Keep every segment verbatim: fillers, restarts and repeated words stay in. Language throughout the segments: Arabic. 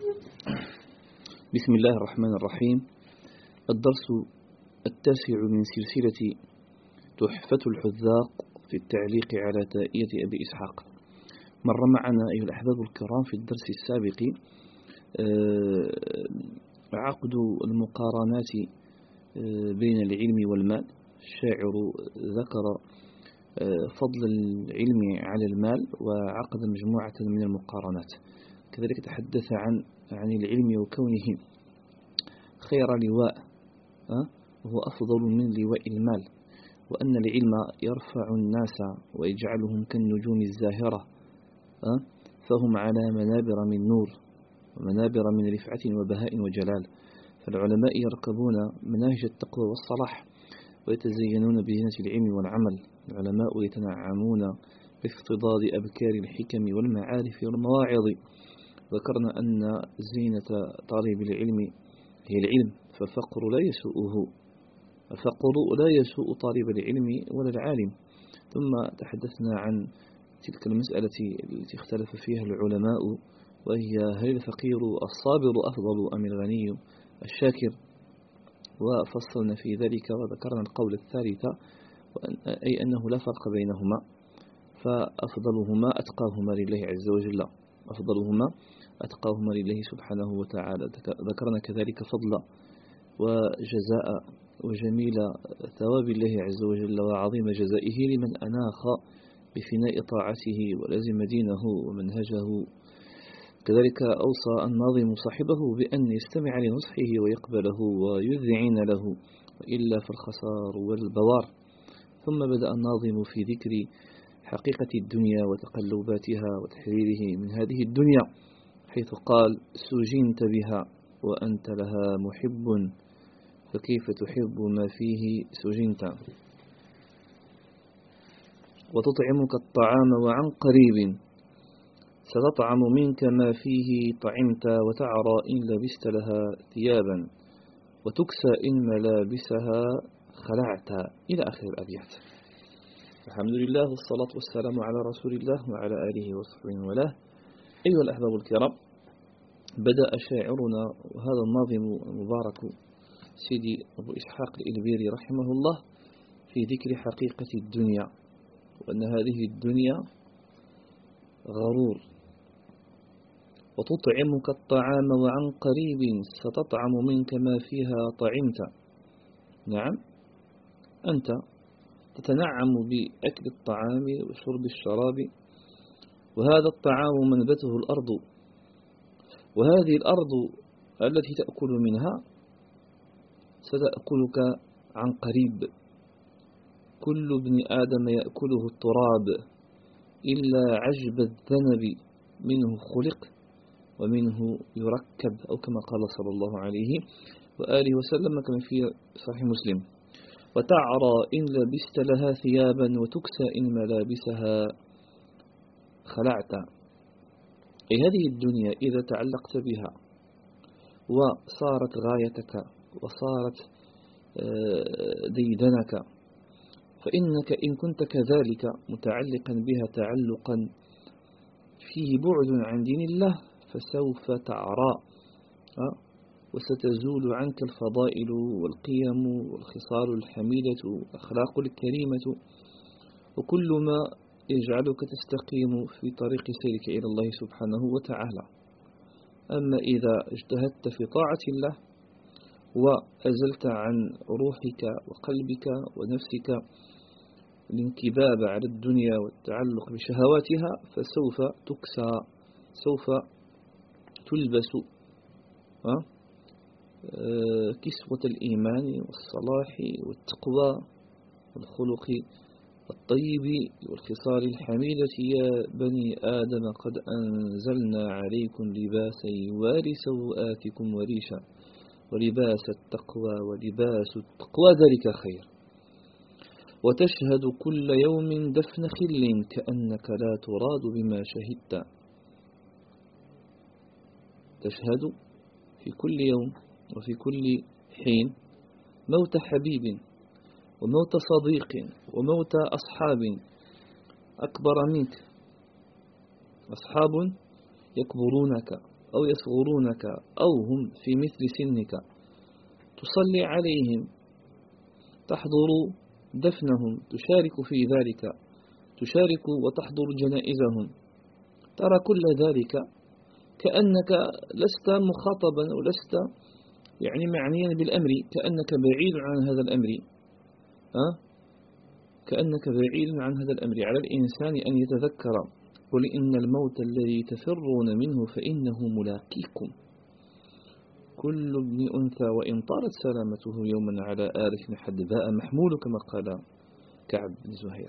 بسم الله الرحمن الرحيم. الدرس التاسع من سلسلة تحفة الحذاق في التعليق على تائية أبي إسحاق. مر معنا أيها الأحباب الكرام في الدرس السابق عقد المقارنات بين العلم والمال. الشاعر ذكر فضل العلم على المال وعقد مجموعة من المقارنات. كذلك تحدث عن عن العلم وكونه خير لواء وهو أفضل من لواء المال، وأن العلم يرفع الناس ويجعلهم كالنجوم الزاهرة، فهم على منابر من نور ومنابر من رفعة وبهاء وجلال. فالعلماء يركبون مناهج التقوى والصلاح ويتزينون بزينة العلم والعمل. العلماء يتنعمون بافتضاد أبكار الحكم والمعارف والمواعظ. ذكرنا أن زينة طالب العلم هي العلم، فالفقر لا يسوءه، الفقر لا يسوء طالب العلم ولا العالم. ثم تحدثنا عن تلك المسألة التي اختلف فيها العلماء، وهي هل الفقير الصابر أفضل أم الغني الشاكر؟ وفصلنا في ذلك وذكرنا القول الثالث، أي أنه لا فرق بينهما، فأفضلهما أتقاهما لله عز وجل، أفضلهما أتقاهما لله سبحانه وتعالى. ذكرنا كذلك فضل وجزاء وجميل ثواب الله عز وجل وعظيم جزائه لمن أناخ بفناء طاعته ولزم دينه ومنهجه. كذلك أوصى الناظم صاحبه بأن يستمع لنصحه ويقبله ويذعن له، وإلا فالخسار والبوار. ثم بدأ الناظم في ذكر حقيقة الدنيا وتقلباتها وتحريره من هذه الدنيا، حيث قال: سجنت بها وأنت لها محب، فكيف تحب ما فيه سجنت؟ وتطعمك الطعام وعن قريب، ستطعم منك ما فيه طعمت، وتعرى إن لبست لها ثيابا، وتكسى إن ملابسها خلعت، إلى آخر الأبيات. الحمد لله والصلاة والسلام على رسول الله وعلى آله وصحبه وله. أيها الأحباب الكرام، بدأ شاعرنا وهذا الناظم المبارك سيدي أبو إسحاق الإلبيري رحمه الله في ذكر حقيقة الدنيا، وأن هذه الدنيا غرور. وتطعمك الطعام وعن قريب، ستطعم منك ما فيها طعمت. نعم، أنت تتنعم بأكل الطعام وشرب الشراب، وهذا الطعام منبته الأرض، وهذه الأرض التي تأكل منها ستأكلك عن قريب. كل ابن آدم يأكله التراب، إلا عجب الذنب منه خلق ومنه يركب، أو كما قال صلى الله عليه وآله وسلم كما في صحيح مسلم. وتعرى إن لبست لها ثيابا، وتكسى إن ملابسها خلعت. أي هذه الدنيا إذا تعلقت بها وصارت غايتك وصارت ديدنك، فإنك إن كنت كذلك متعلقا بها تعلقا فيه بعد عن دين الله، فسوف تعرى وستزول عنك الفضائل والقيم والخصال الحميدة والأخلاق الكريمة، وكل ما يجعلك تستقيم في طريق سيرك إلى الله سبحانه وتعالى. أما إذا اجتهدت في طاعة الله وأزلت عن روحك وقلبك ونفسك الانكباب على الدنيا والتعلق بشهواتها، فسوف تكسى، سوف تلبس كسوة الإيمان والصلاح والتقوى والخلق الطيب والخصال الحميدة. يا بني آدم قد أنزلنا عليكم لباسا يواري سوآتكم وريشا، ولباس التقوى ولباس التقوى ذلك خير. وتشهد كل يوم دفن خل، كأنك لا تراد بما شهدت. تشهد في كل يوم وفي كل حين موت حبيب وموت صديق وموت أصحاب أكبر منك، أصحاب يكبرونك أو يصغرونك أو هم في مثل سنك تصلي عليهم، تحضر دفنهم، تشارك في ذلك، تشارك وتحضر جنائزهم، ترى كل ذلك كأنك لست مخاطبا ولست يعني معنيا بالأمر، كأنك بعيد عن هذا الأمر. أه؟ كأنك بعيد عن هذا الأمر. على الإنسان أن يتذكر: قل إن الموت الذي تفرون منه فإنه ملاقيكم، كل ابن أنثى وإن طالت سلامته يوما على آلة حدباء محمول، كما قال كعب بن زهير.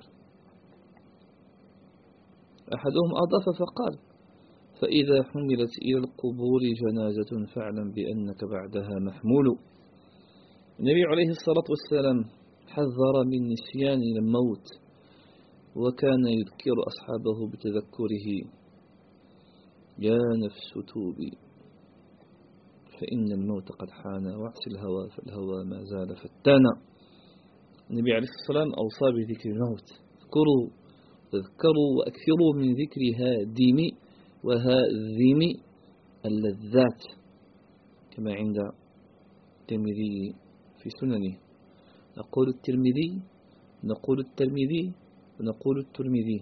أحدهم أضاف فقال: فإذا حملت إلى القبور جنازة فاعلم بأنك بعدها محمول. النبي عليه الصلاة والسلام حذر من نسيان الموت، وكان يذكر أصحابه بتذكره: يا نفس توبي فإن الموت قد حان، واعس الهوى فالهوى ما زال فتانا. النبي عليه الصلاة والسلام أوصى بذكر الموت: اذكروا تذكروا وأكثروا من ذكر هادم وهاذم اللذات، كما عند الترمذي في سننه. نقول الترمذي نقول الترمذي ونقول الترمذي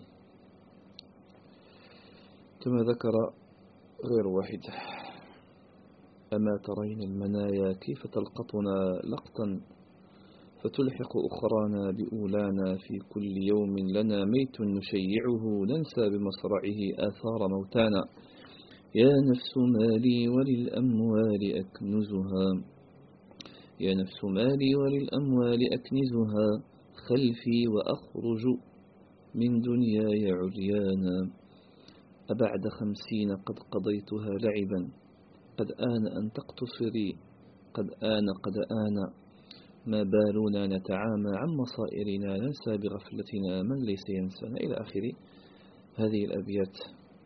كما ذكر غير واحد. أما ترين المنايا كيف تلقطنا لقطا، فتلحق أخرانا بأولانا، في كل يوم لنا ميت نشيعه، ننسى بمصرعه آثار موتانا. يا نفس مالي وللأموال أكنزها، يا نفس مالي وللأموال أكنزها، خلفي وأخرج من دنياي عريانا. أبعد خمسين قد قضيتها لعبا، قد آن أن تقتصري، قد آن قد آن، ما بالنا نتعامى عن مصائرنا، ننسى بغفلتنا من ليس ينسانا، إلى آخر هذه الأبيات.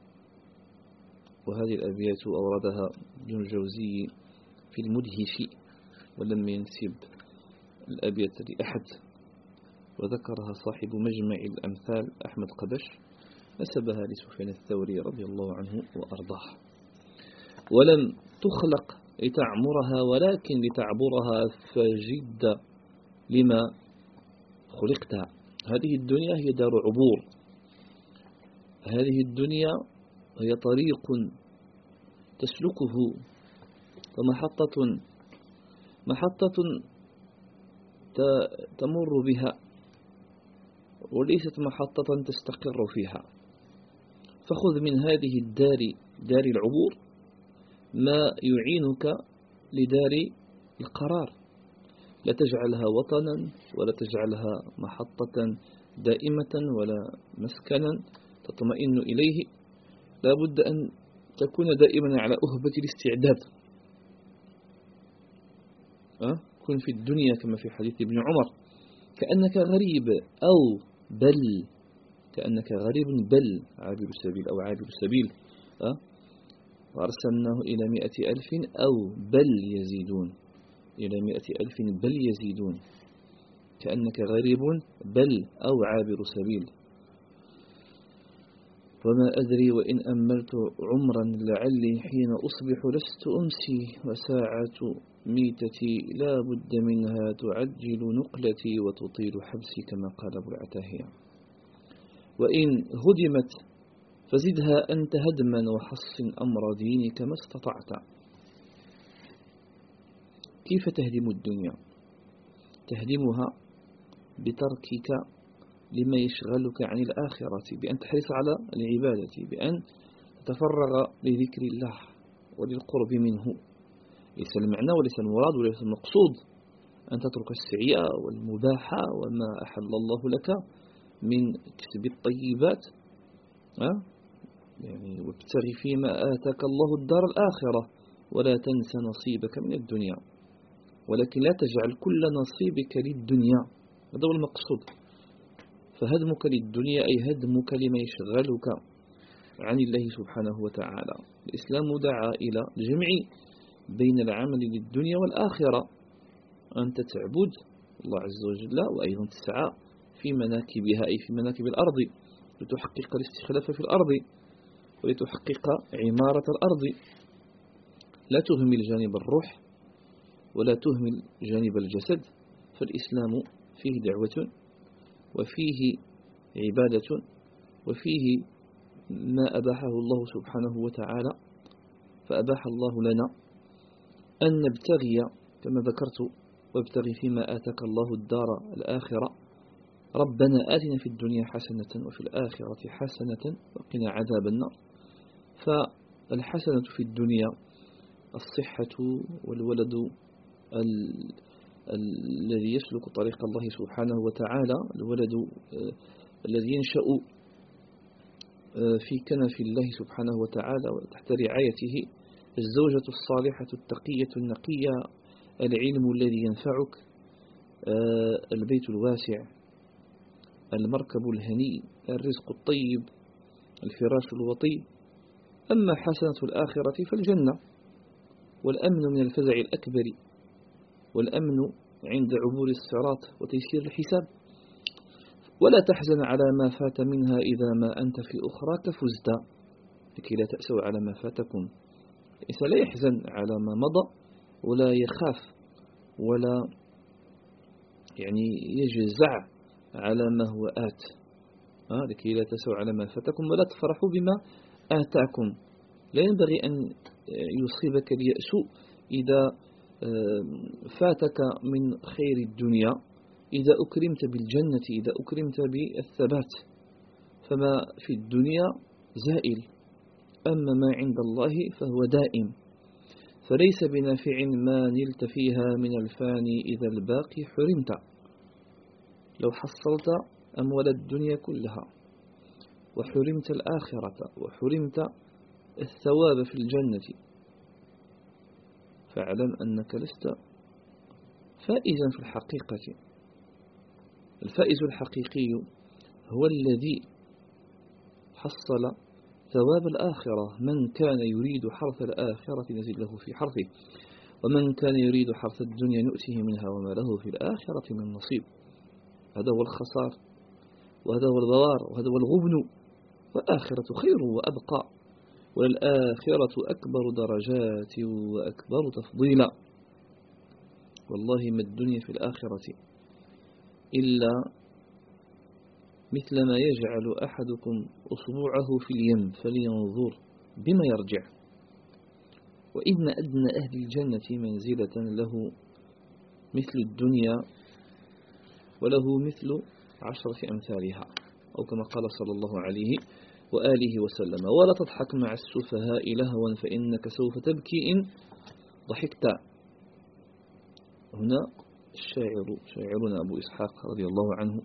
وهذه الأبيات أوردها ابن الجوزي في المدهش، ولم ينسب الأبيات لأحد، وذكرها صاحب مجمع الأمثال أحمد قدش، نسبها لسفيان الثوري رضي الله عنه وأرضاه. ولم تخلق لتعمرها ولكن لتعبرها، فجد لما خلقت. هذه الدنيا هي دار عبور، هذه الدنيا هي طريق تسلكه، ومحطة محطة تمر بها، وليست محطة تستقر فيها. فخذ من هذه الدار، دار العبور، ما يعينك لدار القرار. لا تجعلها وطنا، ولا تجعلها محطة دائمة، ولا مسكنا تطمئن إليه. لا بد أن تكون دائما على أهبة الاستعداد. أه؟ كن في الدنيا كما في حديث ابن عمر: كأنك غريب أو بل، كأنك غريب بل عابر السبيل أو عابر السبيل. أه؟ وأرسلناه إلى مئة ألف أو بل يزيدون، إلى مئة ألف بل يزيدون، كأنك غريب بل أو عابر سبيل. وما أدري وإن أملت عمرا لعلي حين أصبح لست أمسي، وساعة ميتتي لا بد منها تعجل نقلتي وتطيل حبسي، كما قال أبو العتاهية. وإن هدمت فزدها أنت هدما، وحصن أمر دينك ما استطعت. كيف تهدم الدنيا؟ تهدمها بتركك لما يشغلك عن الآخرة، بأن تحرص على العبادة، بأن تتفرغ لذكر الله وللقرب منه. ليس المعنى وليس المراد وليس المقصود أن تترك السعي والمباح وما أحل الله لك من كسب الطيبات، أه؟ يعني وابتغ فيما آتاك الله الدار الآخرة ولا تنس نصيبك من الدنيا، ولكن لا تجعل كل نصيبك للدنيا، هذا هو المقصود. فهدمك للدنيا أي هدمك لما يشغلك عن الله سبحانه وتعالى. الإسلام دعا إلى الجمع بين العمل للدنيا والآخرة، أنت تعبد الله عز وجل وأيضا تسعى في مناكبها، أي في مناكب الأرض، لتحقق الاستخلاف في الأرض ولتحقق عمارة الأرض. لا تهمل جانب الروح ولا تهمل جانب الجسد، فالإسلام فيه دعوة وفيه عبادة وفيه ما أباحه الله سبحانه وتعالى. فأباح الله لنا أن نبتغي كما ذكرت: وابتغي فيما آتاك الله الدار الآخرة، ربنا آتنا في الدنيا حسنة وفي الآخرة حسنة وقنا عذاب النار. فالحسنة في الدنيا الصحة والولد ال... الذي يسلك طريق الله سبحانه وتعالى، الولد الذي ينشأ في كنف الله سبحانه وتعالى وتحت رعايته، الزوجة الصالحة التقية النقية، العلم الذي ينفعك، البيت الواسع، المركب الهني، الرزق الطيب، الفراش الوطي. أما حسنة الآخرة فالجنة، والأمن من الفزع الأكبر، والأمن عند عبور الصراط وتيسير الحساب. ولا تحزن على ما فات منها إذا ما أنت في أخراك فزت، لكي لا تأسوا على ما فاتكم. الإنسان لا يحزن على ما مضى ولا يخاف ولا يعني يجزع على ما هو آت، آه لكي لا تأسوا على ما فاتكم ولا تفرحوا بما آتاكم. لا ينبغي أن يصيبك اليأس إذا فاتك من خير الدنيا، إذا أكرمت بالجنة، إذا أكرمت بالثبات، فما في الدنيا زائل، أما ما عند الله فهو دائم. فليس بنافع ما نلت فيها من الفاني إذا الباقي حرمت. لو حصلت أموال الدنيا كلها وحرمت الآخرة وحرمت الثواب في الجنة، فاعلم أنك لست فائزا في الحقيقة. الفائز الحقيقي هو الذي حصل ثواب الآخرة. من كان يريد حرث الآخرة نزل له في حرثه، ومن كان يريد حرث الدنيا نؤته منها وما له في الآخرة من نصيب. هذا هو الخسار، وهذا هو الضرار، وهذا هو الغبن. والآخرة خير وأبقى، والآخرة أكبر درجات وأكبر تفضيلا. والله ما الدنيا في الآخرة إلا مثل ما يجعل أحدكم أصبعه في اليم فلينظر بما يرجع. وإن أدنى أهل الجنة منزلة له مثل الدنيا وله مثل عشرة أمثالها، أو كما قال صلى الله عليه وآله وسلم: ولا تضحك مع السفهاء لهوا فإنك سوف تبكي إن ضحكت. هنا الشاعر شاعرنا أبو إسحاق رضي الله عنه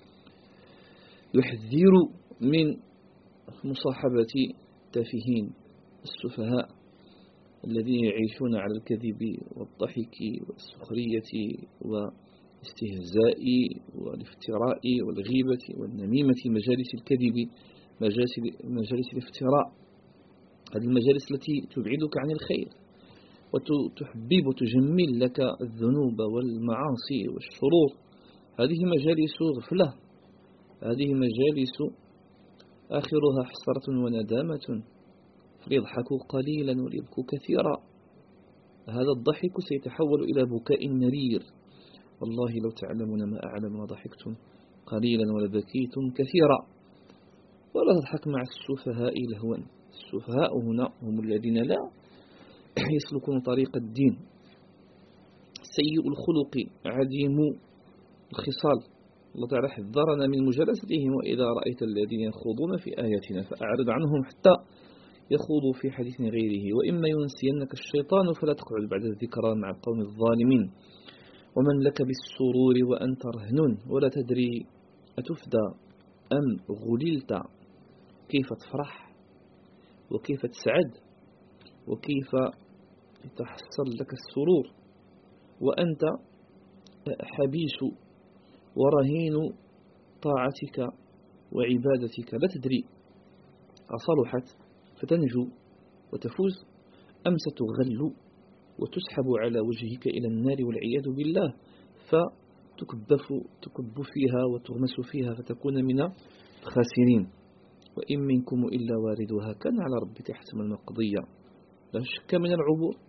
يحذر من مصاحبة التافهين السفهاء الذين يعيشون على الكذب والضحك والسخرية والاستهزاء والافتراء والغيبة والنميمة، مجالس الكذب، مجالس, مجالس الافتراء. هذه المجالس التي تبعدك عن الخير وتحبب وتجمل لك الذنوب والمعاصي والشرور. هذه مجالس غفلة، هذه مجالس آخرها حسرة وندامة، فليضحكوا قليلا وليبكوا كثيرا. هذا الضحك سيتحول إلى بكاء مرير. والله لو تعلمون ما أعلم ما ضحكتم قليلا ولبكيتم كثيرا. ولا تضحك مع السفهاء لهوا. السفهاء هنا هم الذين لا يسلكون طريق الدين، سيء الخلق، عديم الخصال. الله تعالى حذرنا من مجالستهم: وإذا رأيت الذين يخوضون في آياتنا فأعرض عنهم حتى يخوضوا في حديث غيره، وإما ينسينك الشيطان فلا تقعد بعد الذكرى مع القوم الظالمين. ومن لك بالسرور وأنت رهن ولا تدري أتفدى أم غللت. كيف تفرح وكيف تسعد وكيف تحصل لك السرور وأنت حبيس ورهين طاعتك وعبادتك، لا تدري أصلحت فتنجو وتفوز أم ستغل وتسحب على وجهك إلى النار والعياذ بالله، فتكبف تكب فيها وتغمس فيها فتكون من الخاسرين. وإن منكم إلا واردها كان على ربك حتما مقضيا. لا شك من العبور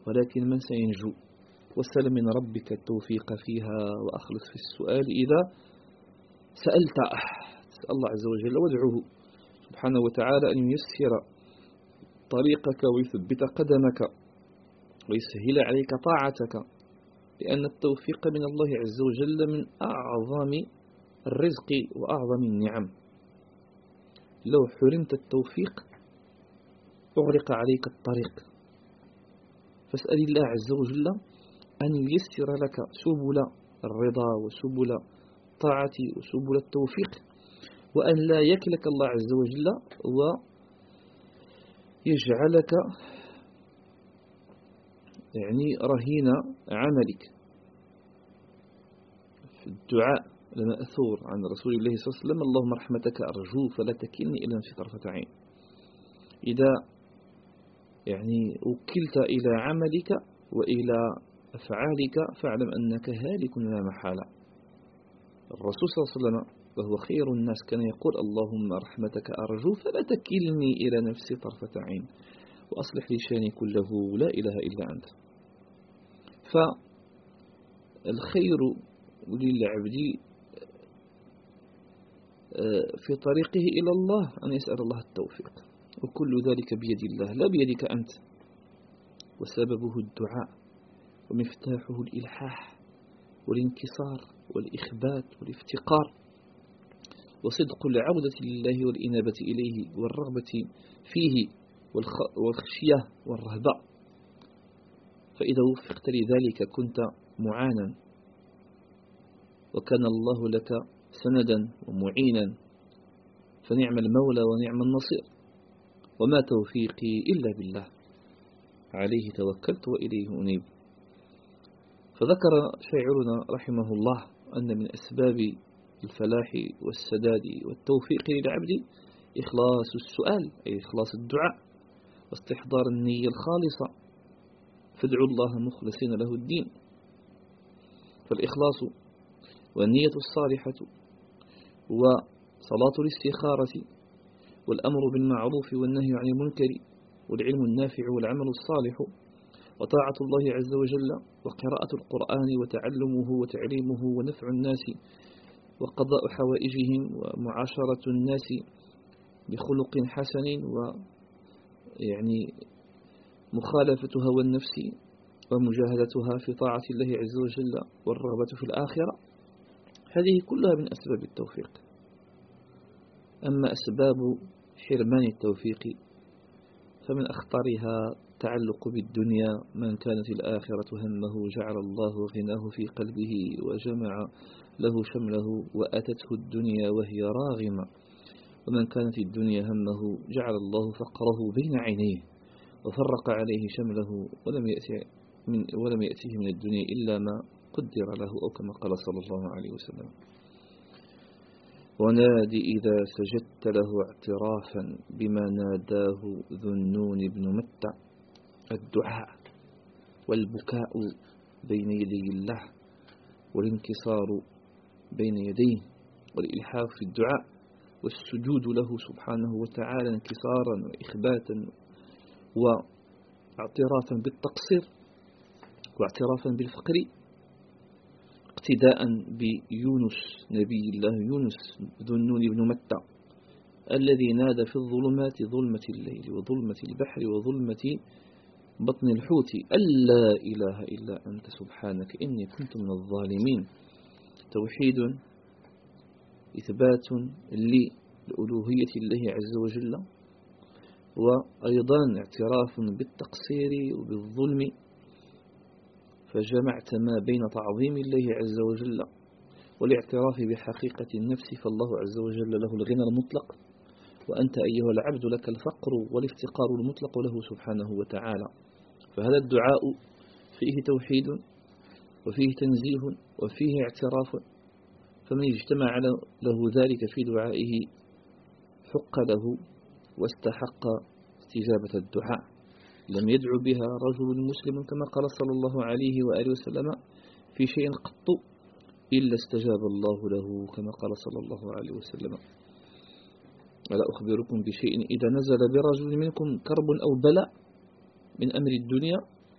ولكن من سينجو؟ وسل من ربك التوفيق فيها وأخلص في السؤال إذا سألت. تسأل الله عز وجل وادعوه سبحانه وتعالى أن ييسر طريقك ويثبت قدمك ويسهل عليك طاعتك، لأن التوفيق من الله عز وجل من أعظم الرزق وأعظم النعم. لو حرمت التوفيق أغلق عليك الطريق، فاسأل الله عز وجل أن ييسر لك سبل الرضا وسبل الطاعة وسبل التوفيق، وأن لا يكلك الله عز وجل ويجعلك يعني رهين عملك. في الدعاء المأثور عن رسول الله صلى الله عليه وسلم: اللهم رحمتك أرجو فلا تكلني إلى نفسي طرفة عين. إذا يعني وكلت إلى عملك وإلى أفعالك فاعلم أنك هالك لا محالة. الرسول صلى الله عليه وسلم وهو خير الناس كان يقول: اللهم رحمتك أرجو فلا تكلني إلى نفسي طرفة عين وأصلح لي شاني كله لا إله إلا أنت. فالخير للعبد في طريقه إلى الله أن يسأل الله التوفيق، وكل ذلك بيد الله لا بيدك أنت، وسببه الدعاء ومفتاحه الإلحاح والانكسار والإخبات والافتقار وصدق العودة لله والإنابة إليه والرغبة فيه والخشية والرهبة. فإذا وفقت لذلك كنت معانا، وكان الله لك سندا ومعينا، فنعم المولى ونعم النصير. وما توفيقي إلا بالله، عليه توكلت وإليه أنيب. فذكر شاعرنا رحمه الله أن من أسباب الفلاح والسداد والتوفيق للعبد إخلاص السؤال، أي إخلاص الدعاء واستحضار النية الخالصة، فادعوا الله مخلصين له الدين. فالإخلاص والنية الصالحة وصلاة الاستخارة والأمر بالمعروف والنهي عن المنكر والعلم النافع والعمل الصالح وطاعة الله عز وجل وقراءة القرآن وتعلمه وتعليمه ونفع الناس وقضاء حوائجهم ومعاشرة الناس بخلق حسن ويعني مخالفة هوى النفس ومجاهدتها في طاعة الله عز وجل والرغبة في الآخرة، هذه كلها من أسباب التوفيق. أما أسباب حرمان التوفيق فمن أخطرها التعلق بالدنيا. من كانت الآخرة همه جعل الله غناه في قلبه وجمع له شمله وأتته الدنيا وهي راغمة، ومن كانت الدنيا همه جعل الله فقره بين عينيه وفرق عليه شمله ولم يأتي من ولم يأتيه من الدنيا إلا ما قدر له، أو كما قال صلى الله عليه وسلم: ونادي إذا سجدت له اعترافا بما ناداه ذو النون بن متى. الدعاء والبكاء بين يدي الله والانكسار بين يديه والإلحاح في الدعاء والسجود له سبحانه وتعالى انكسارا وإخباتا واعترافا بالتقصير واعترافا بالفقر، اقتداء بيونس نبي الله يونس ذو النون بن متى الذي نادى في الظلمات ظلمة الليل وظلمة البحر وظلمة بطن الحوت: ألا إله إلا أنت سبحانك إني كنت من الظالمين. توحيد إثبات لألوهية الله عز وجل، وأيضا اعتراف بالتقصير وبالظلم، فجمعت ما بين تعظيم الله عز وجل والاعتراف بحقيقة النفس، فالله عز وجل له الغنى المطلق، وأنت أيها العبد لك الفقر والافتقار المطلق له سبحانه وتعالى. فهذا الدعاء فيه توحيد وفيه تنزيه وفيه اعتراف، فمن اجتمع له ذلك في دعائه حق له واستحق استجابة الدعاء. لم يدعو بها رجل مسلم كما قال صلى الله عليه وآله وسلم في شيء قط إلا استجاب الله له كما قال صلى الله عليه وسلم: ألا أخبركم بشيء إذا نزل برجل منكم كرب أو بلاء من أمر الدنيا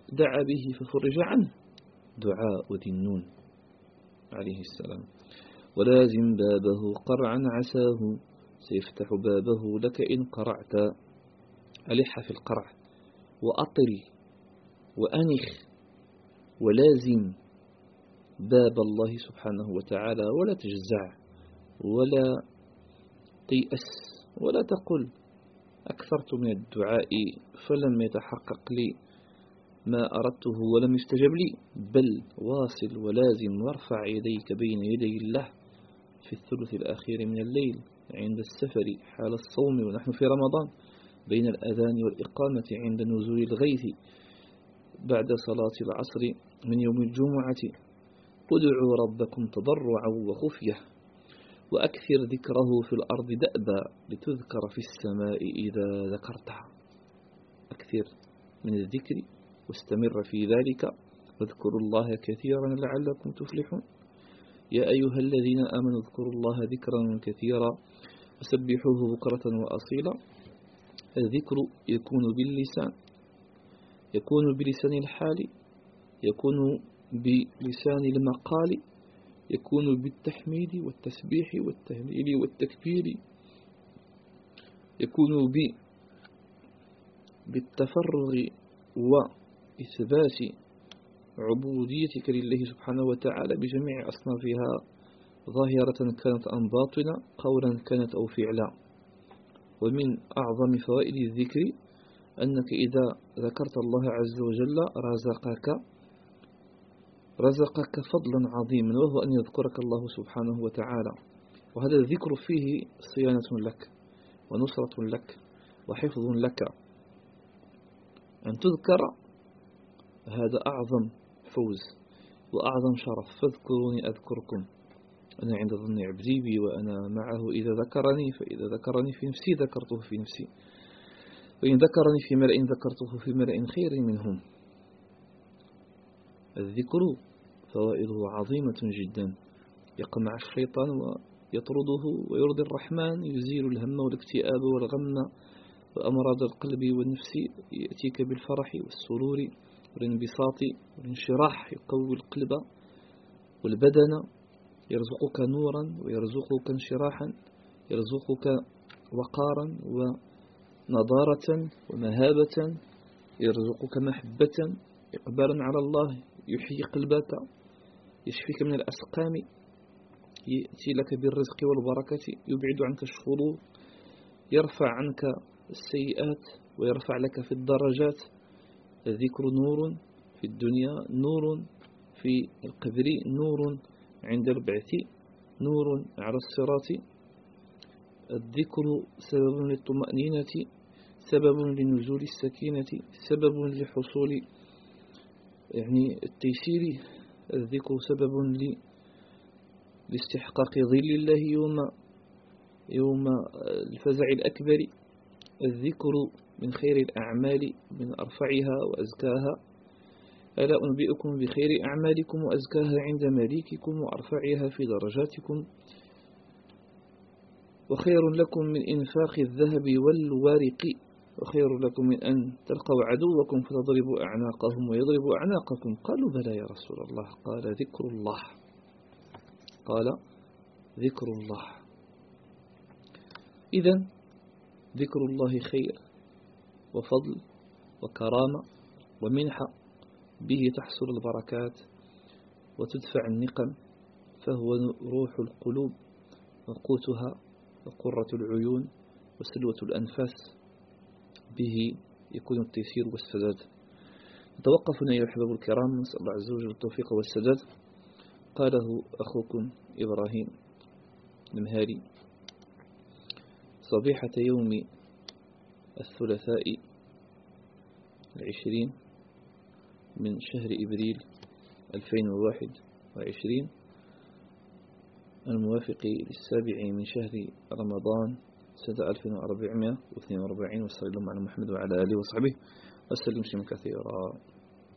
دعا به ففرج عنه، دعاء ذي النون عليه السلام. ولازم بابه قرعا عساه، سيفتح بابه لك إن قرعت. ألح في القرع، وأطل وأنخ، ولازم باب الله سبحانه وتعالى، ولا تجزع ولا تيأس ولا تقل أكثرت من الدعاء فلم يتحقق لي ما أردته ولم يستجب لي، بل واصل ولازم وارفع يديك بين يدي الله في الثلث الأخير من الليل، عند السفر، حال الصوم ونحن في رمضان، بين الأذان والإقامة، عند نزول الغيث، بعد صلاة العصر من يوم الجمعة. ادعوا ربكم تضرعا وخفية، وأكثر ذكره في الأرض دأبا، لتذكر في السماء إذا ذكرتها. أكثر من الذكر واستمر في ذلك، واذكروا الله كثيرا لعلكم تفلحون. يا أيها الذين آمنوا اذكروا الله ذكرا كثيرا وسبحوه بكرة وأصيلا. الذكر يكون باللسان، يكون بلسان الحال، يكون بلسان المقال، يكون بالتحميد والتسبيح والتهليل والتكبير، يكون بالتفرغ وإثبات عبوديتك لله سبحانه وتعالى بجميع أصنافها، ظاهرة كانت أم باطنة، قولا كانت أو فعلا. ومن أعظم فوائد الذكر أنك إذا ذكرت الله عز وجل رزقك رزقك فضلا عظيما، وهو أن يذكرك الله سبحانه وتعالى. وهذا الذكر فيه صيانة لك ونصرة لك وحفظ لك. أن تذكر هذا أعظم فوز وأعظم شرف. فاذكروني أذكركم، أنا عند ظن عبدي بي وأنا معه إذا ذكرني، فإذا ذكرني في نفسي ذكرته في نفسي، وإن ذكرني في ملأ ذكرته في ملأ خير منهم. الذكر فوائده عظيمة جدا، يقمع الشيطان ويطرده ويرضي الرحمن، يزيل الهم والاكتئاب والغم وأمراض القلب والنفس، يأتيك بالفرح والسرور والانبساط والانشراح، يقوي القلب والبدن، يرزقك نورا ويرزقك انشراحا، يرزقك وقارا ونضارة ومهابة، يرزقك محبة، إقبالا على الله، يحيي قلبك، يشفيك من الأسقام، يأتي لك بالرزق والبركة، يبعد عنك الشرور، يرفع عنك السيئات ويرفع لك في الدرجات. الذكر نور في الدنيا، نور في القبر، نور عند البعث، نور على الصراط. الذكر سبب للطمأنينة، سبب لنزول السكينة، سبب لحصول يعني التيسير. الذكر سبب لاستحقاق ظل الله يوم يوم الفزع الأكبر. الذكر من خير الأعمال، من أرفعها وأزكاها. ألا أنبئكم بخير أعمالكم وأزكاها عند مليككم وأرفعها في درجاتكم، وخير لكم من إنفاق الذهب والورق، وخير لكم من أن تلقوا عدوكم فتضربوا أعناقهم ويضربوا أعناقكم. قالوا بلى يا رسول الله، قال ذكر الله، قال ذكر الله. إذن ذكر الله خير وفضل وكرامة ومنحة، به تحصل البركات وتدفع النقم، فهو روح القلوب وقوتها وقرة العيون وسلوة الأنفاس، به يكون التيسير والسداد. نتوقف هنا أيها الأحباب الكرام، نسأل الله عز وجل التوفيق والسداد. قاله أخوكم إبراهيم المهاري صبيحة يوم الثلاثاء العشرين من شهر إبريل ألفين وواحد وعشرين، الموافق للسابع من شهر رمضان سنة ألف وأربعمائة واثنين وأربعين. وصلى الله على محمد وعلى آله وصحبه وسلم كثيرا.